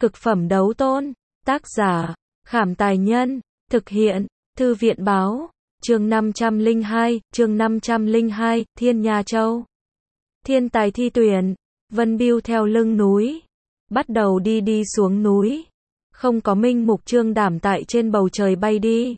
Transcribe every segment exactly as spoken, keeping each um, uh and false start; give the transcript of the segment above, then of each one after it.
Cực phẩm đấu tôn. Tác giả, Khảm Tài Nhân. Thực hiện, Thư viện Báo. Chương năm trăm lẻ hai, chương năm trăm lẻ hai, Thiên Nha Châu. Thiên tài thi tuyển. Vân Biêu theo lưng núi. Bắt đầu đi đi xuống núi. Không có minh mục trương đảm tại trên bầu trời bay đi.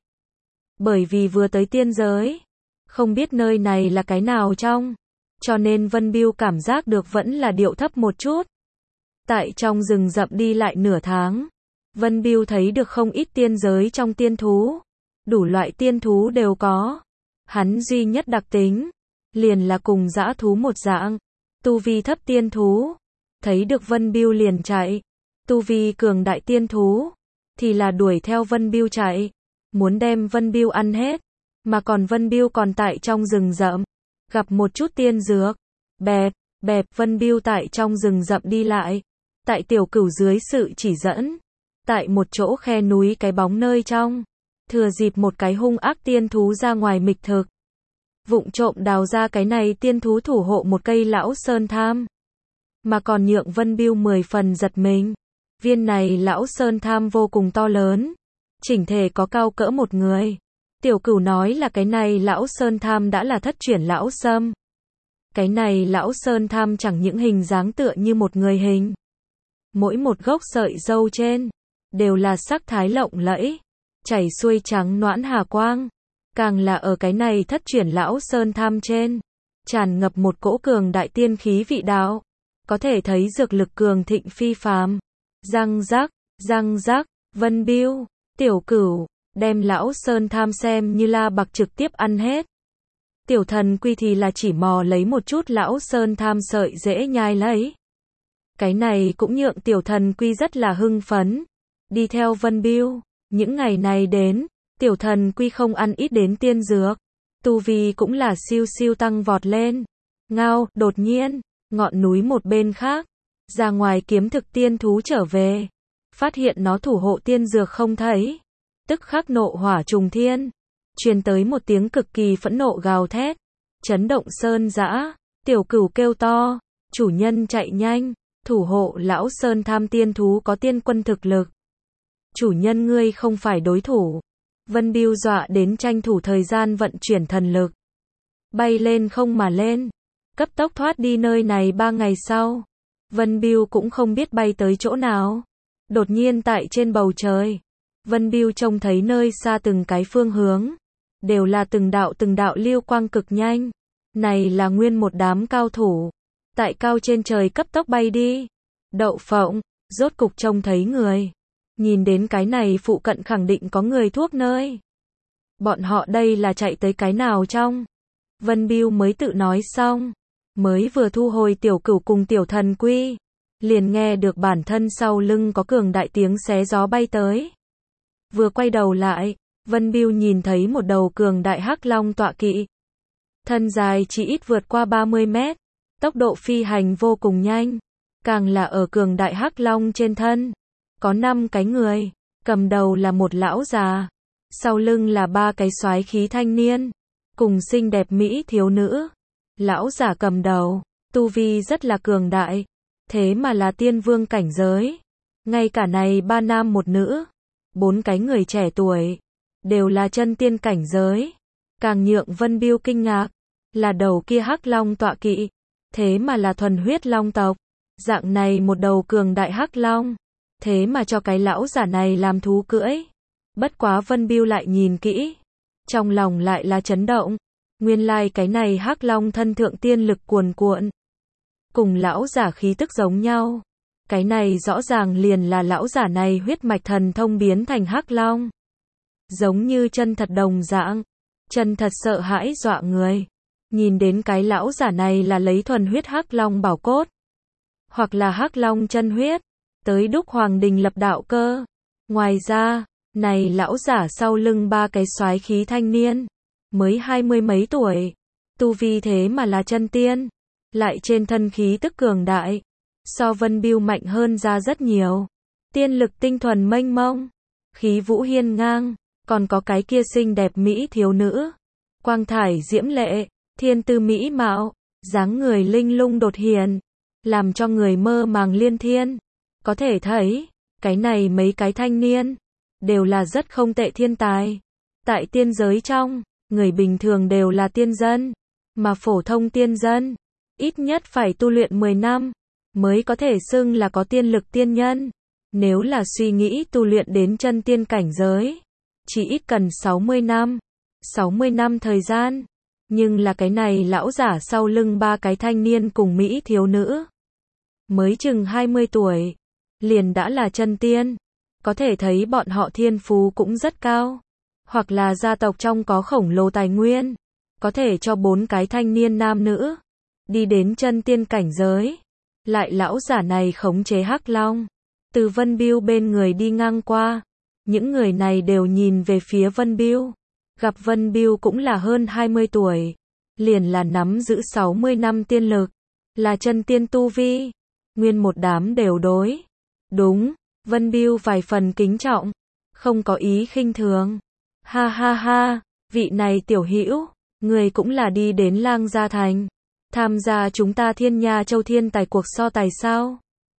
Bởi vì vừa tới tiên giới. Không biết nơi này là cái nào trong. Cho nên Vân Biêu cảm giác được vẫn là điệu thấp một chút. Tại trong rừng rậm đi lại nửa tháng. Vân Biêu thấy được không ít tiên giới trong tiên thú. Đủ loại tiên thú đều có. Hắn duy nhất đặc tính. Liền là cùng dã thú một dạng. Tu vi thấp tiên thú. Thấy được Vân Biêu liền chạy. Tu vi cường đại tiên thú. Thì là đuổi theo Vân Biêu chạy. Muốn đem Vân Biêu ăn hết. Mà còn Vân Biêu còn tại trong rừng rậm. Gặp một chút tiên dược. Bẹp, bẹp Vân Biêu tại trong rừng rậm đi lại. Tại tiểu cửu dưới sự chỉ dẫn. Tại một chỗ khe núi cái bóng nơi trong. Thừa dịp một cái hung ác tiên thú ra ngoài mịch thực. Vụng trộm đào ra cái này tiên thú thủ hộ một cây lão sơn tham. Mà còn nhượng Vân Biêu mười phần giật mình. Viên này lão sơn tham vô cùng to lớn. Chỉnh thể có cao cỡ một người. Tiểu cửu nói là cái này lão sơn tham đã là thất chuyển lão sâm. Cái này lão sơn tham chẳng những hình dáng tựa như một người hình. Mỗi một gốc sợi râu trên. Đều là sắc thái lộng lẫy. Chảy xuôi trắng noãn hà quang. Càng là ở cái này thất chuyển lão sơn tham trên. Tràn ngập một cỗ cường đại tiên khí vị đạo. Có thể thấy dược lực cường thịnh phi phàm. Răng rắc, răng rắc, Vân Biêu, tiểu cửu, đem lão sơn tham xem như la bạc trực tiếp ăn hết. Tiểu thần quy thì là chỉ mò lấy một chút lão sơn tham sợi dễ nhai lấy. Cái này cũng nhượng tiểu thần quy rất là hưng phấn. Đi theo Vân Biêu, những ngày này đến, tiểu thần quy không ăn ít đến tiên dược. Tu vi cũng là siêu siêu tăng vọt lên. Ngao, đột nhiên, ngọn núi một bên khác. Ra ngoài kiếm thực tiên thú trở về. Phát hiện nó thủ hộ tiên dược không thấy. Tức khắc nộ hỏa trùng thiên. Truyền tới một tiếng cực kỳ phẫn nộ gào thét. Chấn động sơn dã. Tiểu cửu kêu to. Chủ nhân chạy nhanh. Thủ hộ lão sơn tham tiên thú có tiên quân thực lực. Chủ nhân ngươi không phải đối thủ. Vân Biêu dọa đến tranh thủ thời gian vận chuyển thần lực. Bay lên không mà lên. Cấp tốc thoát đi nơi này ba ngày sau. Vân Biêu cũng không biết bay tới chỗ nào. Đột nhiên tại trên bầu trời. Vân Biêu trông thấy nơi xa từng cái phương hướng. Đều là từng đạo từng đạo lưu quang cực nhanh. Này là nguyên một đám cao thủ. Tại cao trên trời cấp tốc bay đi. Đậu phộng, rốt cục trông thấy người. Nhìn đến cái này phụ cận khẳng định có người thuốc nơi. Bọn họ đây là chạy tới cái nào trong? Vân Biêu mới tự nói xong. Mới vừa thu hồi tiểu cửu cùng tiểu thần quy. Liền nghe được bản thân sau lưng có cường đại tiếng xé gió bay tới. Vừa quay đầu lại, Vân Biêu nhìn thấy một đầu cường đại hắc long tọa kỵ. Thân dài chỉ ít vượt qua ba mươi mét. Tốc độ phi hành vô cùng nhanh. Càng là ở cường đại hắc long trên thân. Có năm cái người. Cầm đầu là một lão già. Sau lưng là ba cái soái khí thanh niên. Cùng xinh đẹp mỹ thiếu nữ. Lão giả cầm đầu. Tu vi rất là cường đại. Thế mà là tiên vương cảnh giới. Ngay cả này ba nam một nữ. Bốn cái người trẻ tuổi. Đều là chân tiên cảnh giới. Càng nhượng Vân Biêu kinh ngạc. Là đầu kia hắc long tọa kỵ. Thế mà là thuần huyết long tộc. Dạng này một đầu cường đại hắc long. Thế mà cho cái lão giả này làm thú cưỡi. Bất quá Vân Biêu lại nhìn kỹ. Trong lòng lại là chấn động. Nguyên lai cái này hắc long thân thượng tiên lực cuồn cuộn. Cùng lão giả khí tức giống nhau. Cái này rõ ràng liền là lão giả này huyết mạch thần thông biến thành hắc long. Giống như chân thật đồng dạng. Chân thật sợ hãi dọa người. Nhìn đến cái lão giả này là lấy thuần huyết hắc long bảo cốt. Hoặc là hắc long chân huyết. Tới đúc hoàng đình lập đạo cơ. Ngoài ra, này lão giả sau lưng ba cái soái khí thanh niên. Mới hai mươi mấy tuổi. Tu vi thế mà là chân tiên. Lại trên thân khí tức cường đại. So Vân Biêu mạnh hơn ra rất nhiều. Tiên lực tinh thuần mênh mông. Khí vũ hiên ngang. Còn có cái kia xinh đẹp mỹ thiếu nữ. Quang thải diễm lệ. Thiên tư mỹ mạo. Dáng người linh lung đột hiền. Làm cho người mơ màng liên thiên. Có thể thấy. Cái này mấy cái thanh niên, đều là rất không tệ thiên tài. Tại tiên giới trong, người bình thường đều là tiên dân, mà phổ thông tiên dân, ít nhất phải tu luyện mười năm, mới có thể xưng là có tiên lực tiên nhân. Nếu là suy nghĩ tu luyện đến chân tiên cảnh giới, chỉ ít cần sáu mươi năm. sáu mươi năm thời gian. Nhưng là cái này lão giả sau lưng ba cái thanh niên cùng Mỹ thiếu nữ. Mới chừng hai mươi tuổi, liền đã là chân tiên. Có thể thấy bọn họ thiên phú cũng rất cao. Hoặc là gia tộc trong có khổng lồ tài nguyên. Có thể cho bốn cái thanh niên nam nữ. Đi đến chân tiên cảnh giới. Lại lão giả này khống chế Hắc Long. Từ Vân Biêu bên người đi ngang qua. Những người này đều nhìn về phía Vân Biêu. Gặp Vân Biêu cũng là hơn hai mươi tuổi. Liền là nắm giữ sáu mươi năm tiên lực. Là chân tiên tu vi. Nguyên một đám đều đối. Đúng, Vân Biêu vài phần kính trọng. Không có ý khinh thường. Ha ha ha, vị này tiểu hữu, người cũng là đi đến Lang Gia Thành. Tham gia chúng ta Thiên Nha Châu thiên tài cuộc so tài sao?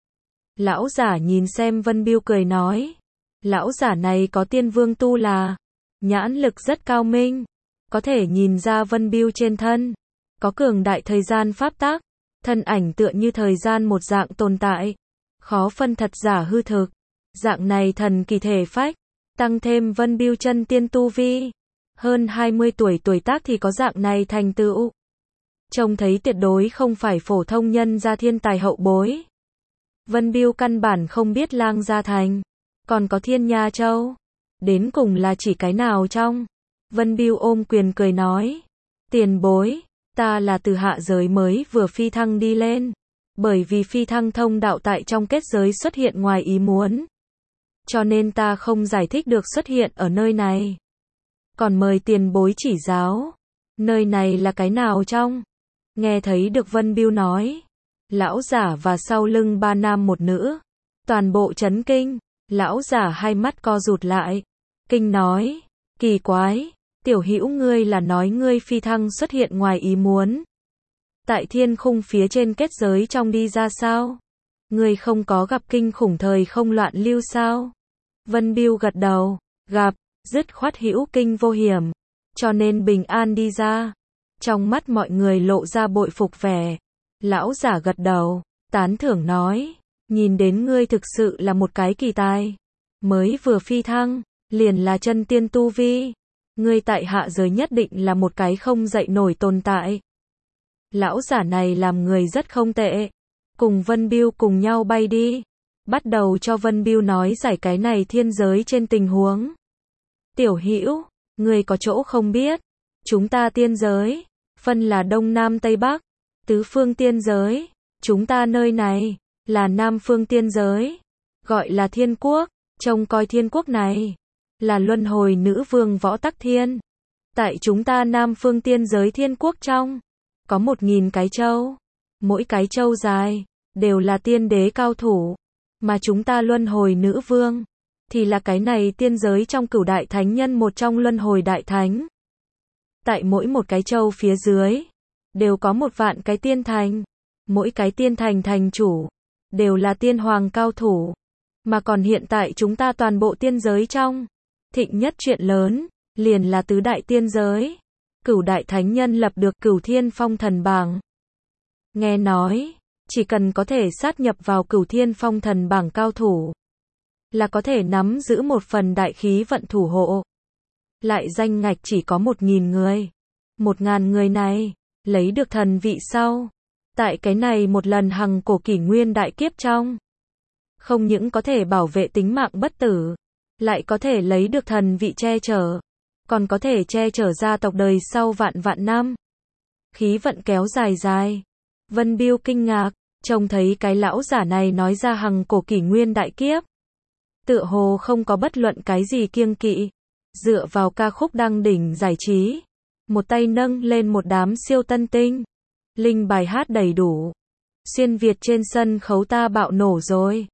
Lão giả nhìn xem Vân Biêu cười nói. Lão giả này có tiên vương tu là. Nhãn lực rất cao minh. Có thể nhìn ra Vân Biêu trên thân. Có cường đại thời gian pháp tắc. Thân ảnh tựa như thời gian một dạng tồn tại. Khó phân thật giả hư thực. Dạng này thần kỳ thể phách. Tăng thêm Vân Biêu chân tiên tu vi. Hơn hai mươi tuổi tuổi tác thì có dạng này thành tựu. Trông thấy tuyệt đối không phải phổ thông nhân gia thiên tài hậu bối. Vân Biêu căn bản không biết Lang Gia Thành. Còn có Thiên Nha Châu. Đến cùng là chỉ cái nào trong. Vân Biêu ôm quyền cười nói. Tiền bối, ta là từ hạ giới mới vừa phi thăng đi lên. Bởi vì phi thăng thông đạo tại trong kết giới xuất hiện ngoài ý muốn. Cho nên ta không giải thích được xuất hiện ở nơi này. Còn mời tiền bối chỉ giáo. Nơi này là cái nào trong? Nghe thấy được Vân Biêu nói. Lão giả và sau lưng ba nam một nữ. Toàn bộ chấn kinh. Lão giả hai mắt co rụt lại. Kinh nói. Kỳ quái. Tiểu hữu ngươi là nói ngươi phi thăng xuất hiện ngoài ý muốn. Tại thiên khung phía trên kết giới trong đi ra sao? Ngươi không có gặp kinh khủng thời không loạn lưu sao? Vân Biêu gật đầu. Gặp. Dứt khoát hữu kinh vô hiểm. Cho nên bình an đi ra. Trong mắt mọi người lộ ra bội phục vẻ. Lão giả gật đầu. Tán thưởng nói. Nhìn đến ngươi thực sự là một cái kỳ tài. Mới vừa phi thăng. Liền là chân tiên tu vi. Ngươi tại hạ giới nhất định là một cái không dậy nổi tồn tại. Lão giả này làm người rất không tệ. Cùng Vân Biêu cùng nhau bay đi. Bắt đầu cho Vân Biêu nói giải cái này thiên giới trên tình huống. Tiểu hữu, ngươi có chỗ không biết. Chúng ta tiên giới, phân là Đông Nam Tây Bắc. Tứ phương tiên giới, chúng ta nơi này, là Nam phương tiên giới. Gọi là thiên quốc, trông coi thiên quốc này. Là luân hồi nữ vương Võ Tắc Thiên. Tại chúng ta Nam phương tiên giới thiên quốc trong. Có một nghìn cái châu. Mỗi cái châu dài. Đều là tiên đế cao thủ. Mà chúng ta luân hồi nữ vương. Thì là cái này tiên giới trong cửu đại thánh nhân một trong luân hồi đại thánh. Tại mỗi một cái châu phía dưới. Đều có một vạn cái tiên thành. Mỗi cái tiên thành thành chủ. Đều là tiên hoàng cao thủ. Mà còn hiện tại chúng ta toàn bộ tiên giới trong. Thịnh nhất chuyện lớn. Liền là tứ đại tiên giới. Cửu đại thánh nhân lập được cửu thiên phong thần bảng. Nghe nói. Chỉ cần có thể sát nhập vào cửu thiên phong thần bảng cao thủ. Là có thể nắm giữ một phần đại khí vận thủ hộ. Lại danh ngạch chỉ có một nghìn người. Một ngàn người này. Lấy được thần vị sau. Tại cái này một lần hằng cổ kỷ nguyên đại kiếp trong. Không những có thể bảo vệ tính mạng bất tử. Lại có thể lấy được thần vị che chở. Còn có thể che chở gia tộc đời sau vạn vạn năm. Khí vận kéo dài dài. Vân Biêu kinh ngạc. Trông thấy cái lão giả này nói ra hằng cổ kỷ nguyên đại kiếp. Tựa hồ không có bất luận cái gì kiêng kỵ. Dựa vào ca khúc đăng đỉnh giải trí. Một tay nâng lên một đám siêu tân tinh. Linh bài hát đầy đủ. Xuyên Việt trên sân khấu ta bạo nổ rồi.